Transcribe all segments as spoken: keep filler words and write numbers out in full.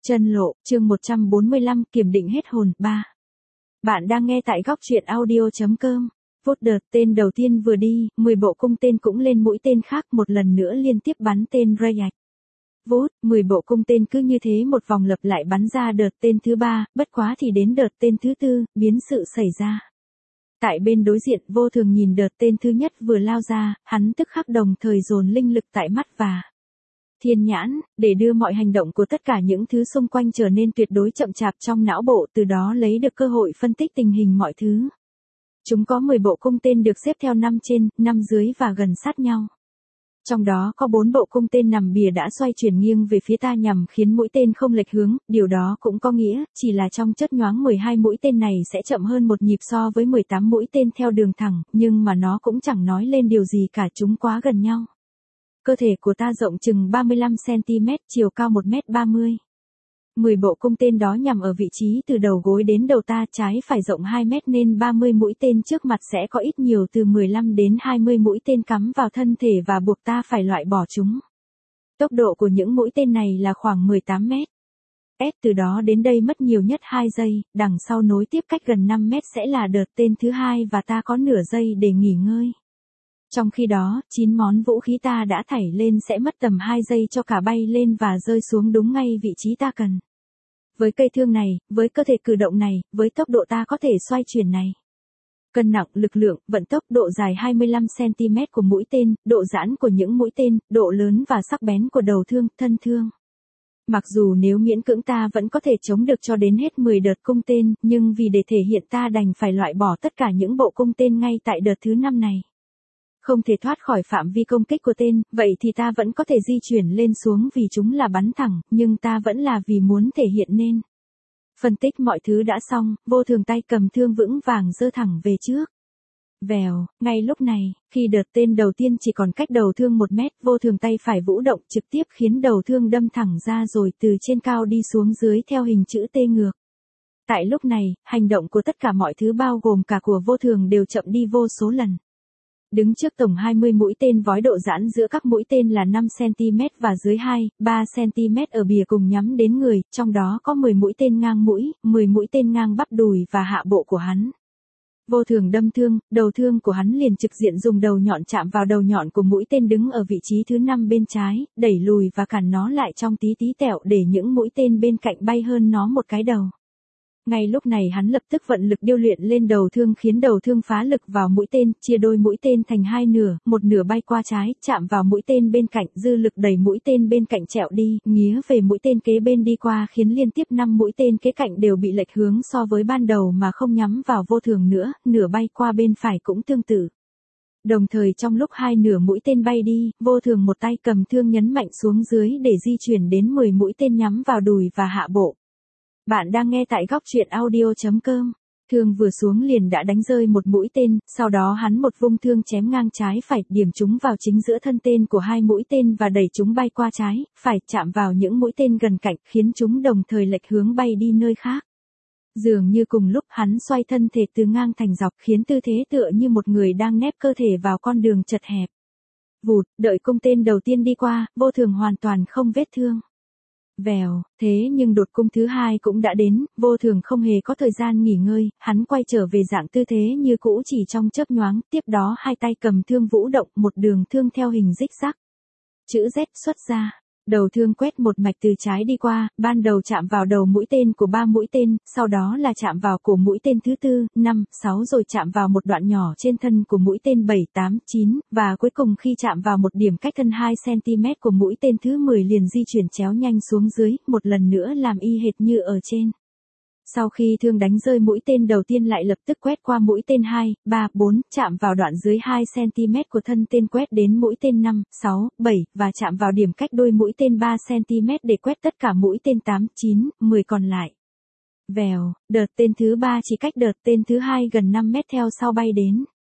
Chân lộ, chương một trăm bốn mươi lăm, kiểm định hết hồn, ba. Bạn đang nghe tại góc truyện audio chấm com. Vốt đợt tên đầu tiên vừa đi, mười bộ cung tên cũng lên mũi tên khác một lần nữa liên tiếp bắn tên Rayach. Vốt, mười bộ cung tên cứ như thế một vòng lặp lại bắn ra đợt tên thứ ba, bất quá thì đến đợt tên thứ tư, biến sự xảy ra. Tại bên đối diện Vô Thường nhìn đợt tên thứ nhất vừa lao ra, hắn tức khắc đồng thời dồn linh lực tại mắt và thiên nhãn, để đưa mọi hành động của tất cả những thứ xung quanh trở nên tuyệt đối chậm chạp trong não bộ, từ đó lấy được cơ hội phân tích tình hình mọi thứ. Chúng có mười bộ cung tên được xếp theo năm trên, năm dưới và gần sát nhau. Trong đó có bốn bộ cung tên nằm bìa đã xoay chuyển nghiêng về phía ta nhằm khiến mũi tên không lệch hướng, điều đó cũng có nghĩa, chỉ là trong chớp nhoáng mười hai mũi tên này sẽ chậm hơn một nhịp so với mười tám mũi tên theo đường thẳng, nhưng mà nó cũng chẳng nói lên điều gì cả, chúng quá gần nhau. Cơ thể của ta rộng chừng ba mươi lăm xăng ti mét, chiều cao một mét ba mươi. mười bộ cung tên đó nhằm ở vị trí từ đầu gối đến đầu ta, trái phải rộng hai mét nên ba mươi mũi tên trước mặt sẽ có ít nhiều từ mười lăm đến hai mươi mũi tên cắm vào thân thể và buộc ta phải loại bỏ chúng. Tốc độ của những mũi tên này là khoảng mười tám mét. S từ đó đến đây mất nhiều nhất hai giây, đằng sau nối tiếp cách gần năm mét sẽ là đợt tên thứ hai và ta có nửa giây để nghỉ ngơi. Trong khi đó, chín món vũ khí ta đã thảy lên sẽ mất tầm hai giây cho cả bay lên và rơi xuống đúng ngay vị trí ta cần. Với cây thương này, với cơ thể cử động này, với tốc độ ta có thể xoay chuyển này. Cân nặng, lực lượng, vận tốc, độ dài hai mươi lăm xăng ti mét của mũi tên, độ giãn của những mũi tên, độ lớn và sắc bén của đầu thương, thân thương. Mặc dù nếu miễn cưỡng ta vẫn có thể chống được cho đến hết mười đợt cung tên, nhưng vì để thể hiện ta đành phải loại bỏ tất cả những bộ cung tên ngay tại đợt thứ năm này. Không thể thoát khỏi phạm vi công kích của tên, vậy thì ta vẫn có thể di chuyển lên xuống vì chúng là bắn thẳng, nhưng ta vẫn là vì muốn thể hiện nên. Phân tích mọi thứ đã xong, Vô Thường tay cầm thương vững vàng giơ thẳng về trước. Vèo, ngay lúc này, khi đợt tên đầu tiên chỉ còn cách đầu thương một mét, Vô Thường tay phải vũ động trực tiếp khiến đầu thương đâm thẳng ra rồi từ trên cao đi xuống dưới theo hình chữ T ngược. Tại lúc này, hành động của tất cả mọi thứ bao gồm cả của Vô Thường đều chậm đi vô số lần. Đứng trước tổng hai mươi mũi tên vói, độ giãn giữa các mũi tên là năm xăng ti mét và dưới hai, ba xăng ti mét ở bìa cùng nhắm đến người, trong đó có mười mũi tên ngang mũi, mười mũi tên ngang bắp đùi và hạ bộ của hắn. Vô Thường đâm thương, đầu thương của hắn liền trực diện dùng đầu nhọn chạm vào đầu nhọn của mũi tên đứng ở vị trí thứ năm bên trái, đẩy lùi và cản nó lại trong tí tí tẹo để những mũi tên bên cạnh bay hơn nó một cái đầu. Ngay lúc này hắn lập tức vận lực điêu luyện lên đầu thương khiến đầu thương phá lực vào mũi tên, chia đôi mũi tên thành hai nửa, một nửa bay qua trái, chạm vào mũi tên bên cạnh, dư lực đẩy mũi tên bên cạnh trẹo đi, nghía về mũi tên kế bên đi qua khiến liên tiếp năm mũi tên kế cạnh đều bị lệch hướng so với ban đầu mà không nhắm vào Vô Thường nữa, nửa bay qua bên phải cũng tương tự. Đồng thời trong lúc hai nửa mũi tên bay đi, Vô Thường một tay cầm thương nhấn mạnh xuống dưới để di chuyển đến mười mũi tên nhắm vào đùi và hạ bộ. Bạn đang nghe tại góc truyện audio chấm com. Thương vừa xuống liền đã đánh rơi một mũi tên, sau đó hắn một vung thương chém ngang trái phải, điểm chúng vào chính giữa thân tên của hai mũi tên và đẩy chúng bay qua trái, phải, chạm vào những mũi tên gần cạnh, khiến chúng đồng thời lệch hướng bay đi nơi khác. Dường như cùng lúc hắn xoay thân thể từ ngang thành dọc, khiến tư thế tựa như một người đang nép cơ thể vào con đường chật hẹp. Vụt, đợi cung tên đầu tiên đi qua, Vô Thường hoàn toàn không vết thương. Vèo, thế nhưng đột cung thứ hai cũng đã đến, Vô Thường không hề có thời gian nghỉ ngơi, hắn quay trở về dạng tư thế như cũ chỉ trong chớp nhoáng, tiếp đó hai tay cầm thương vũ động, một đường thương theo hình rích rắc. Chữ Z xuất ra, đầu thương quét một mạch từ trái đi qua, ban đầu chạm vào đầu mũi tên của ba mũi tên, sau đó là chạm vào cổ mũi tên thứ tư, năm, sáu rồi chạm vào một đoạn nhỏ trên thân của mũi tên bảy, tám, chín, và cuối cùng khi chạm vào một điểm cách thân hai xăng ti mét của mũi tên thứ mười liền di chuyển chéo nhanh xuống dưới, một lần nữa làm y hệt như ở trên. Sau khi thương đánh rơi mũi tên đầu tiên lại lập tức quét qua mũi tên hai, ba, bốn, chạm vào đoạn dưới hai xăng ti mét của thân tên quét đến mũi tên năm, sáu, bảy, và chạm vào điểm cách đôi mũi tên ba xăng ti mét để quét tất cả mũi tên tám, chín, mười còn lại. Vèo, đợt tên thứ ba chỉ cách đợt tên thứ hai gần năm mét theo sau bay đến.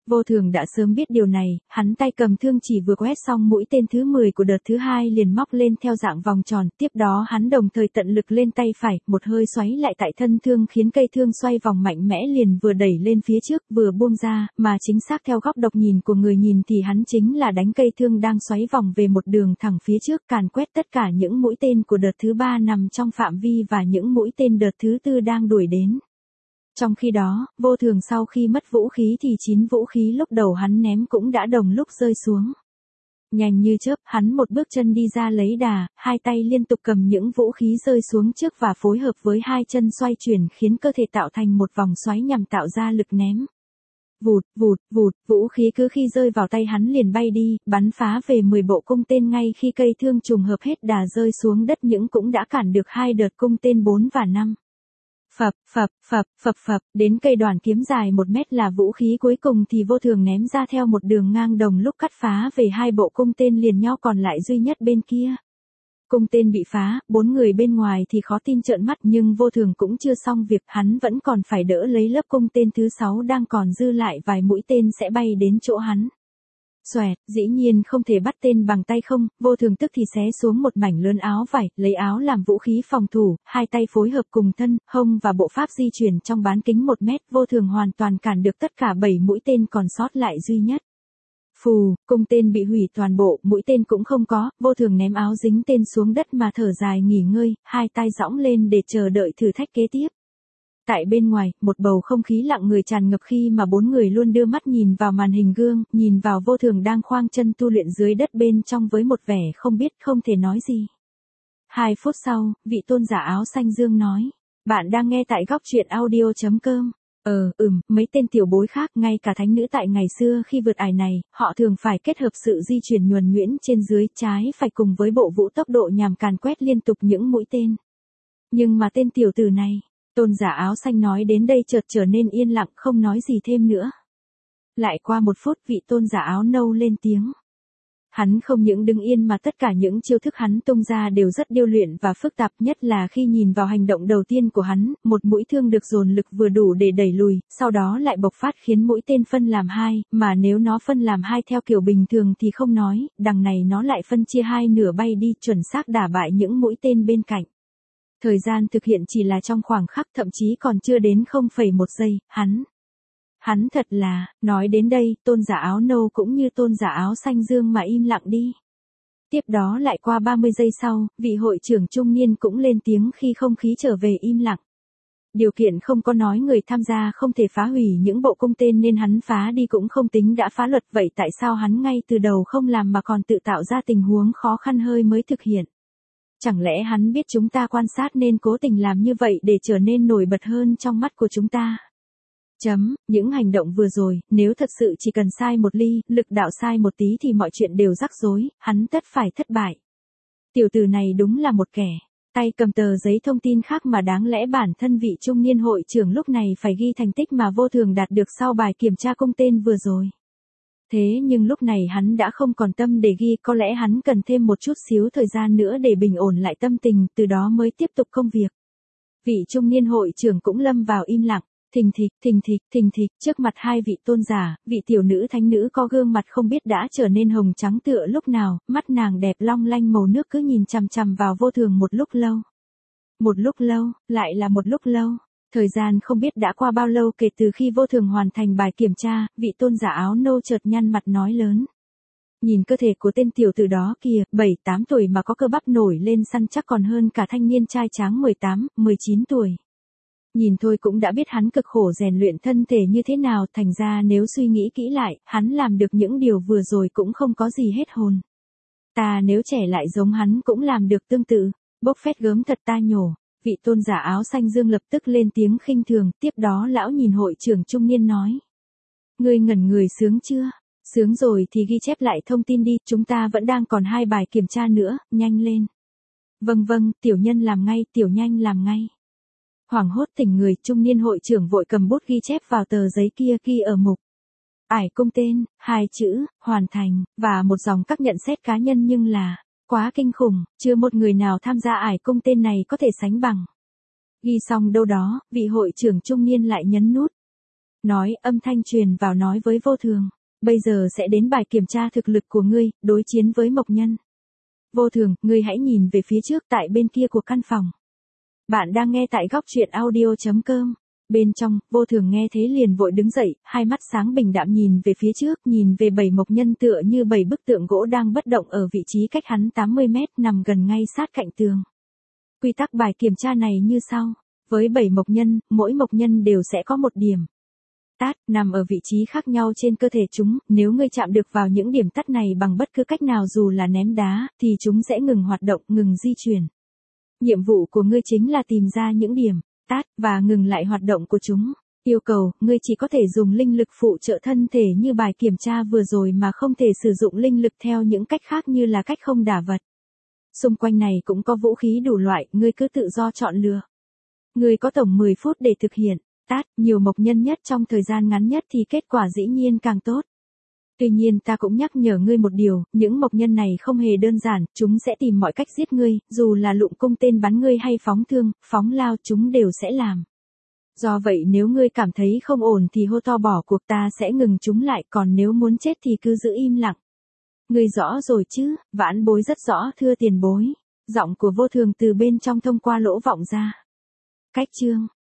Vô Thường đã sớm biết điều này, hắn tay cầm thương chỉ vừa quét xong mũi tên thứ mười của đợt thứ hai liền móc lên theo dạng vòng tròn, tiếp đó hắn đồng thời tận lực lên tay phải, một hơi xoáy lại tại thân thương khiến cây thương xoay vòng mạnh mẽ liền vừa đẩy lên phía trước vừa buông ra, mà chính xác theo góc độc nhìn của người nhìn thì hắn chính là đánh cây thương đang xoáy vòng về một đường thẳng phía trước, càn quét tất cả những mũi tên của đợt thứ ba nằm trong phạm vi và những mũi tên đợt thứ tư đang đuổi đến. Trong khi đó, Vô Thường sau khi mất vũ khí thì chín vũ khí lúc đầu hắn ném cũng đã đồng lúc rơi xuống. Nhanh như chớp, hắn một bước chân đi ra lấy đà, hai tay liên tục cầm những vũ khí rơi xuống trước và phối hợp với hai chân xoay chuyển khiến cơ thể tạo thành một vòng xoáy nhằm tạo ra lực ném. Vụt, vụt, vụt, vũ khí cứ khi rơi vào tay hắn liền bay đi, bắn phá về mười bộ cung tên ngay khi cây thương trùng hợp hết đà rơi xuống đất những cũng đã cản được hai đợt cung tên bốn và năm. Phập, phập, phập, phập phập, đến cây đoàn kiếm dài một mét là vũ khí cuối cùng thì Vô Thường ném ra theo một đường ngang đồng lúc cắt phá về hai bộ cung tên liền nhau còn lại duy nhất bên kia. Cung tên bị phá, bốn người bên ngoài thì khó tin trợn mắt nhưng Vô Thường cũng chưa xong việc, hắn vẫn còn phải đỡ lấy lớp cung tên thứ sáu đang còn dư lại vài mũi tên sẽ bay đến chỗ hắn. Xoẹt, dĩ nhiên không thể bắt tên bằng tay không, Vô Thường tức thì xé xuống một mảnh lớn áo vải, lấy áo làm vũ khí phòng thủ, hai tay phối hợp cùng thân, hông và bộ pháp di chuyển trong bán kính một mét, Vô Thường hoàn toàn cản được tất cả bảy mũi tên còn sót lại duy nhất. Phù, cung tên bị hủy toàn bộ, mũi tên cũng không có, Vô Thường ném áo dính tên xuống đất mà thở dài nghỉ ngơi, hai tay giõng lên để chờ đợi thử thách kế tiếp. Tại bên ngoài, một bầu không khí lặng người tràn ngập khi mà bốn người luôn đưa mắt nhìn vào màn hình gương, nhìn vào Vô Thường đang khoang chân tu luyện dưới đất bên trong với một vẻ không biết không thể nói gì. Hai phút sau, vị tôn giả áo xanh dương nói, bạn đang nghe tại góc truyện audio chấm com. Ờ, ừm, mấy tên tiểu bối khác, ngay cả thánh nữ tại ngày xưa khi vượt ải này, họ thường phải kết hợp sự di chuyển nhuần nhuyễn trên dưới trái phải cùng với bộ vũ tốc độ nhằm càn quét liên tục những mũi tên. Nhưng mà tên tiểu tử này, tôn giả áo xanh nói đến đây chợt trở nên yên lặng không nói gì thêm nữa. Lại qua một phút vị tôn giả áo nâu lên tiếng. Hắn không những đứng yên mà tất cả những chiêu thức hắn tung ra đều rất điêu luyện và phức tạp nhất là khi nhìn vào hành động đầu tiên của hắn, một mũi thương được dồn lực vừa đủ để đẩy lùi, sau đó lại bộc phát khiến mũi tên phân làm hai, mà nếu nó phân làm hai theo kiểu bình thường thì không nói, đằng này nó lại phân chia hai nửa bay đi chuẩn xác đả bại những mũi tên bên cạnh. Thời gian thực hiện chỉ là trong khoảng khắc thậm chí còn chưa đến không phẩy một giây, hắn. Hắn thật là, nói đến đây, tôn giả áo nâu cũng như tôn giả áo xanh dương mà im lặng đi. Tiếp đó lại qua ba mươi giây sau, vị hội trưởng trung niên cũng lên tiếng khi không khí trở về im lặng. Điều kiện không có nói người tham gia không thể phá hủy những bộ cung tên nên hắn phá đi cũng không tính đã phá luật, vậy tại sao hắn ngay từ đầu không làm mà còn tự tạo ra tình huống khó khăn hơi mới thực hiện? Chẳng lẽ hắn biết chúng ta quan sát nên cố tình làm như vậy để trở nên nổi bật hơn trong mắt của chúng ta? Chấm, những hành động vừa rồi, nếu thật sự chỉ cần sai một ly, lực đạo sai một tí thì mọi chuyện đều rắc rối, hắn tất phải thất bại. Tiểu tử này đúng là một kẻ, tay cầm tờ giấy thông tin khác mà đáng lẽ bản thân vị trung niên hội trưởng lúc này phải ghi thành tích mà Vô Thường đạt được sau bài kiểm tra cung tên vừa rồi. Thế nhưng lúc này hắn đã không còn tâm để ghi, có lẽ hắn cần thêm một chút xíu thời gian nữa để bình ổn lại tâm tình, từ đó mới tiếp tục công việc. Vị trung niên hội trưởng cũng lâm vào im lặng. Thình thịch, thình thịch, thình thịch, trước mặt hai vị tôn giả, vị tiểu nữ thánh nữ có gương mặt không biết đã trở nên hồng trắng tựa lúc nào, mắt nàng đẹp long lanh màu nước cứ nhìn chằm chằm vào Vô Thường một lúc lâu. Một lúc lâu, lại là một lúc lâu. Thời gian không biết đã qua bao lâu kể từ khi Vô Thường hoàn thành bài kiểm tra, vị tôn giả áo nâu chợt nhăn mặt nói lớn. Nhìn cơ thể của tên tiểu tử đó kìa, bảy tám tuổi mà có cơ bắp nổi lên săn chắc còn hơn cả thanh niên trai tráng mười tám, mười chín tuổi. Nhìn thôi cũng đã biết hắn cực khổ rèn luyện thân thể như thế nào, thành ra nếu suy nghĩ kỹ lại, hắn làm được những điều vừa rồi cũng không có gì hết hồn. Ta nếu trẻ lại giống hắn cũng làm được tương tự, bốc phét gớm thật ta nhổ. Vị tôn giả áo xanh dương lập tức lên tiếng khinh thường, tiếp đó lão nhìn hội trưởng trung niên nói. Ngươi ngẩn người sướng chưa? Sướng rồi thì ghi chép lại thông tin đi, chúng ta vẫn đang còn hai bài kiểm tra nữa, nhanh lên. Vâng vâng, tiểu nhân làm ngay, tiểu nhanh làm ngay. Hoảng hốt tỉnh người, trung niên hội trưởng vội cầm bút ghi chép vào tờ giấy kia ghi ở mục. Ải cung tên, hai chữ, hoàn thành, và một dòng các nhận xét cá nhân nhưng là, quá kinh khủng, chưa một người nào tham gia ải cung tên này có thể sánh bằng. Ghi xong đâu đó, vị hội trưởng trung niên lại nhấn nút. Nói, âm thanh truyền vào nói với Vô Thường. Bây giờ sẽ đến bài kiểm tra thực lực của ngươi, đối chiến với Mộc Nhân. Vô Thường, ngươi hãy nhìn về phía trước tại bên kia của căn phòng. Bạn đang nghe tại góc truyện audio.com. Bên trong, Vô Thường nghe thế liền vội đứng dậy, hai mắt sáng bình đạm nhìn về phía trước, nhìn về bảy Mộc Nhân tựa như bảy bức tượng gỗ đang bất động ở vị trí cách hắn tám mươi mét, nằm gần ngay sát cạnh tường. Quy tắc bài kiểm tra này như sau. Với bảy Mộc Nhân, mỗi Mộc Nhân đều sẽ có một điểm tát, nằm ở vị trí khác nhau trên cơ thể chúng, nếu ngươi chạm được vào những điểm tát này bằng bất cứ cách nào dù là ném đá, thì chúng sẽ ngừng hoạt động, ngừng di chuyển. Nhiệm vụ của ngươi chính là tìm ra những điểm tát, và ngừng lại hoạt động của chúng. Yêu cầu, ngươi chỉ có thể dùng linh lực phụ trợ thân thể như bài kiểm tra vừa rồi mà không thể sử dụng linh lực theo những cách khác như là cách không đả vật. Xung quanh này cũng có vũ khí đủ loại, ngươi cứ tự do chọn lựa. Ngươi có tổng mười phút để thực hiện tát, nhiều Mộc Nhân nhất trong thời gian ngắn nhất thì kết quả dĩ nhiên càng tốt. Tuy nhiên ta cũng nhắc nhở ngươi một điều, những Mộc Nhân này không hề đơn giản, chúng sẽ tìm mọi cách giết ngươi, dù là lụng cung tên bắn ngươi hay phóng thương, phóng lao chúng đều sẽ làm. Do vậy nếu ngươi cảm thấy không ổn thì hô to bỏ cuộc, ta sẽ ngừng chúng lại, còn nếu muốn chết thì cứ giữ im lặng. Ngươi rõ rồi chứ? Vãn Bối rất rõ thưa tiền bối. Giọng của Vô Thường từ bên trong thông qua lỗ vọng ra. Cách chương